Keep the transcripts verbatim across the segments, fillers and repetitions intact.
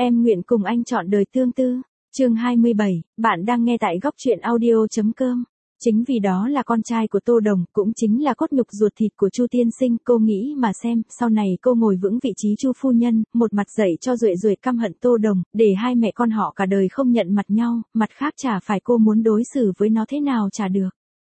Em nguyện cùng anh chọn đời tương tư. Chương hai mươi bảy, bạn đang nghe tại góc truyện audio.com. Chính vì đó là con trai của Tô Đồng, cũng chính là cốt nhục ruột thịt của Chu tiên sinh, cô nghĩ mà xem, sau này cô ngồi vững vị trí Chu phu nhân, một mặt dạy cho Duệ Duệ căm hận Tô Đồng, để hai mẹ con họ cả đời không nhận mặt nhau, mặt khác chả phải cô muốn đối xử với nó thế nào chả được.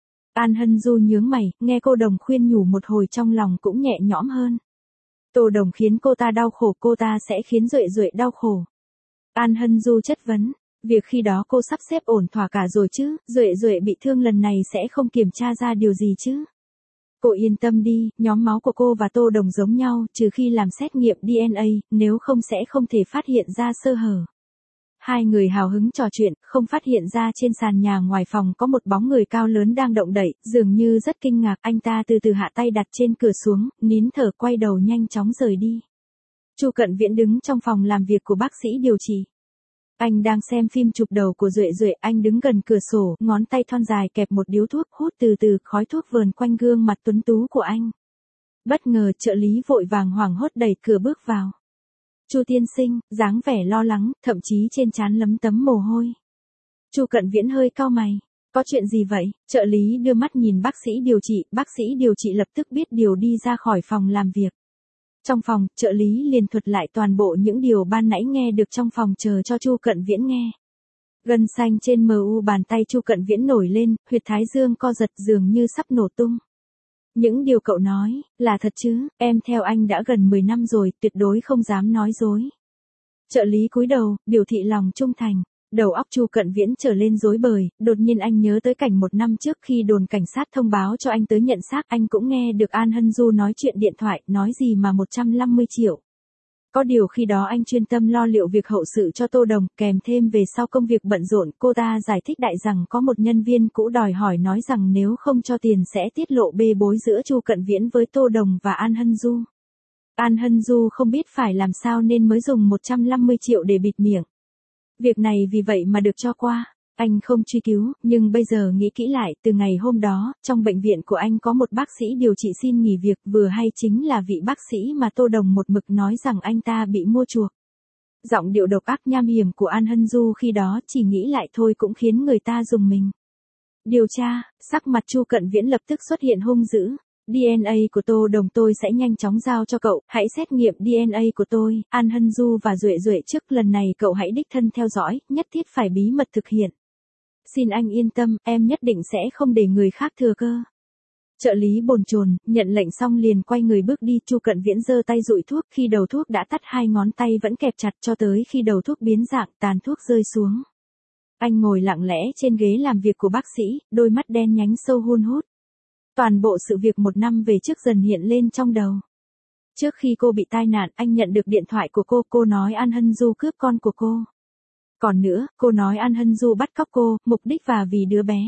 An Hân Du nhướng mày, nghe cô Đồng khuyên nhủ một hồi trong lòng cũng nhẹ nhõm hơn. Tô Đồng khiến cô ta đau khổ, cô ta sẽ khiến Duệ Duệ đau khổ. An Hân Du chất vấn, việc khi đó cô sắp xếp ổn thỏa cả rồi chứ, Duệ Duệ bị thương lần này sẽ không kiểm tra ra điều gì chứ. Cô yên tâm đi, nhóm máu của cô và Tô Đồng giống nhau, trừ khi làm xét nghiệm đê en a, nếu không sẽ không thể phát hiện ra sơ hở. Hai người hào hứng trò chuyện, không phát hiện ra trên sàn nhà ngoài phòng có một bóng người cao lớn đang động đậy, dường như rất kinh ngạc, anh ta từ từ hạ tay đặt trên cửa xuống, nín thở quay đầu nhanh chóng rời đi. Chu Cận Viễn đứng trong phòng làm việc của bác sĩ điều trị. Anh đang xem phim chụp đầu của Duệ Duệ, anh đứng gần cửa sổ, ngón tay thon dài kẹp một điếu thuốc, hút từ từ, khói thuốc vờn quanh gương mặt tuấn tú của anh. Bất ngờ trợ lý vội vàng hoảng hốt đẩy cửa bước vào. Chu tiên sinh, dáng vẻ lo lắng, thậm chí trên trán lấm tấm mồ hôi. Chu Cận Viễn hơi cau mày. Có chuyện gì vậy? Trợ lý đưa mắt nhìn bác sĩ điều trị, bác sĩ điều trị lập tức biết điều đi ra khỏi phòng làm việc. Trong phòng, trợ lý liền thuật lại toàn bộ những điều ban nãy nghe được trong phòng chờ cho Chu Cận Viễn nghe. Gân xanh trên mờ u bàn tay Chu Cận Viễn nổi lên, huyệt thái dương co giật dường như sắp nổ tung. Những điều cậu nói, là thật chứ, em theo anh đã gần mười năm rồi, tuyệt đối không dám nói dối. Trợ lý cúi đầu, biểu thị lòng trung thành. Đầu óc Chu Cận Viễn trở lên rối bời, đột nhiên anh nhớ tới cảnh một năm trước khi đồn cảnh sát thông báo cho anh tới nhận xác, anh cũng nghe được An Hân Du nói chuyện điện thoại, nói gì mà một trăm năm mươi triệu. Có điều khi đó anh chuyên tâm lo liệu việc hậu sự cho Tô Đồng, kèm thêm về sau công việc bận rộn, cô ta giải thích đại rằng có một nhân viên cũ đòi hỏi nói rằng nếu không cho tiền sẽ tiết lộ bê bối giữa Chu Cận Viễn với Tô Đồng và An Hân Du. An Hân Du không biết phải làm sao nên mới dùng một trăm năm mươi triệu để bịt miệng. Việc này vì vậy mà được cho qua. Anh không truy cứu, nhưng bây giờ nghĩ kỹ lại, từ ngày hôm đó, trong bệnh viện của anh có một bác sĩ điều trị xin nghỉ việc, vừa hay chính là vị bác sĩ mà Tô Đồng một mực nói rằng anh ta bị mua chuộc. Giọng điệu độc ác nham hiểm của An Hân Du khi đó chỉ nghĩ lại thôi cũng khiến người ta rùng mình. Điều tra, sắc mặt Chu Cận Viễn lập tức xuất hiện hung dữ. đê en a của Tô Đồng tôi sẽ nhanh chóng giao cho cậu, hãy xét nghiệm đê en a của tôi, An Hân Du và Duệ Duệ trước, lần này cậu hãy đích thân theo dõi, nhất thiết phải bí mật thực hiện. Xin anh yên tâm, em nhất định sẽ không để người khác thừa cơ. Trợ lý bồn chồn, nhận lệnh xong liền quay người bước đi, Chu Cận Viễn giơ tay dụi thuốc, khi đầu thuốc đã tắt hai ngón tay vẫn kẹp chặt cho tới khi đầu thuốc biến dạng, tàn thuốc rơi xuống. Anh ngồi lặng lẽ trên ghế làm việc của bác sĩ, đôi mắt đen nhánh sâu hun hút. Toàn bộ sự việc một năm về trước dần hiện lên trong đầu. Trước khi cô bị tai nạn, anh nhận được điện thoại của cô, cô nói An Hân Du cướp con của cô. Còn nữa, cô nói An Hân Du bắt cóc cô, mục đích và vì đứa bé.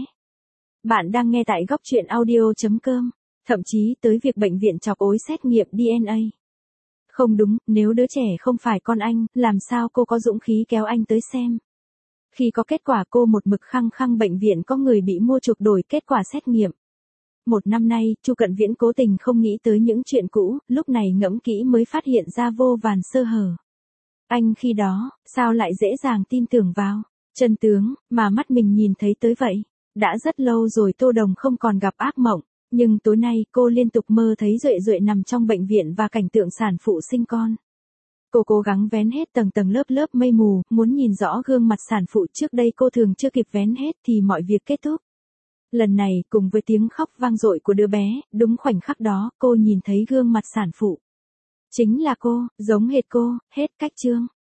Bạn đang nghe tại góc truyện audio.com, thậm chí tới việc bệnh viện chọc ối xét nghiệm đê en a. Không đúng, nếu đứa trẻ không phải con anh, làm sao cô có dũng khí kéo anh tới xem. Khi có kết quả cô một mực khăng khăng bệnh viện có người bị mua chuộc đổi kết quả xét nghiệm. Một năm nay, Chu Cận Viễn cố tình không nghĩ tới những chuyện cũ, lúc này ngẫm kỹ mới phát hiện ra vô vàn sơ hở. Anh khi đó, sao lại dễ dàng tin tưởng vào chân tướng mà mắt mình nhìn thấy tới vậy? Đã rất lâu rồi Tô Đồng không còn gặp ác mộng, nhưng tối nay cô liên tục mơ thấy Duệ Duệ nằm trong bệnh viện và cảnh tượng sản phụ sinh con. Cô cố gắng vén hết tầng tầng lớp lớp mây mù, muốn nhìn rõ gương mặt sản phụ, trước đây cô thường chưa kịp vén hết thì mọi việc kết thúc. Lần này, cùng với tiếng khóc vang dội của đứa bé, đúng khoảnh khắc đó, cô nhìn thấy gương mặt sản phụ. Chính là cô, giống hệt cô, hết cách chương.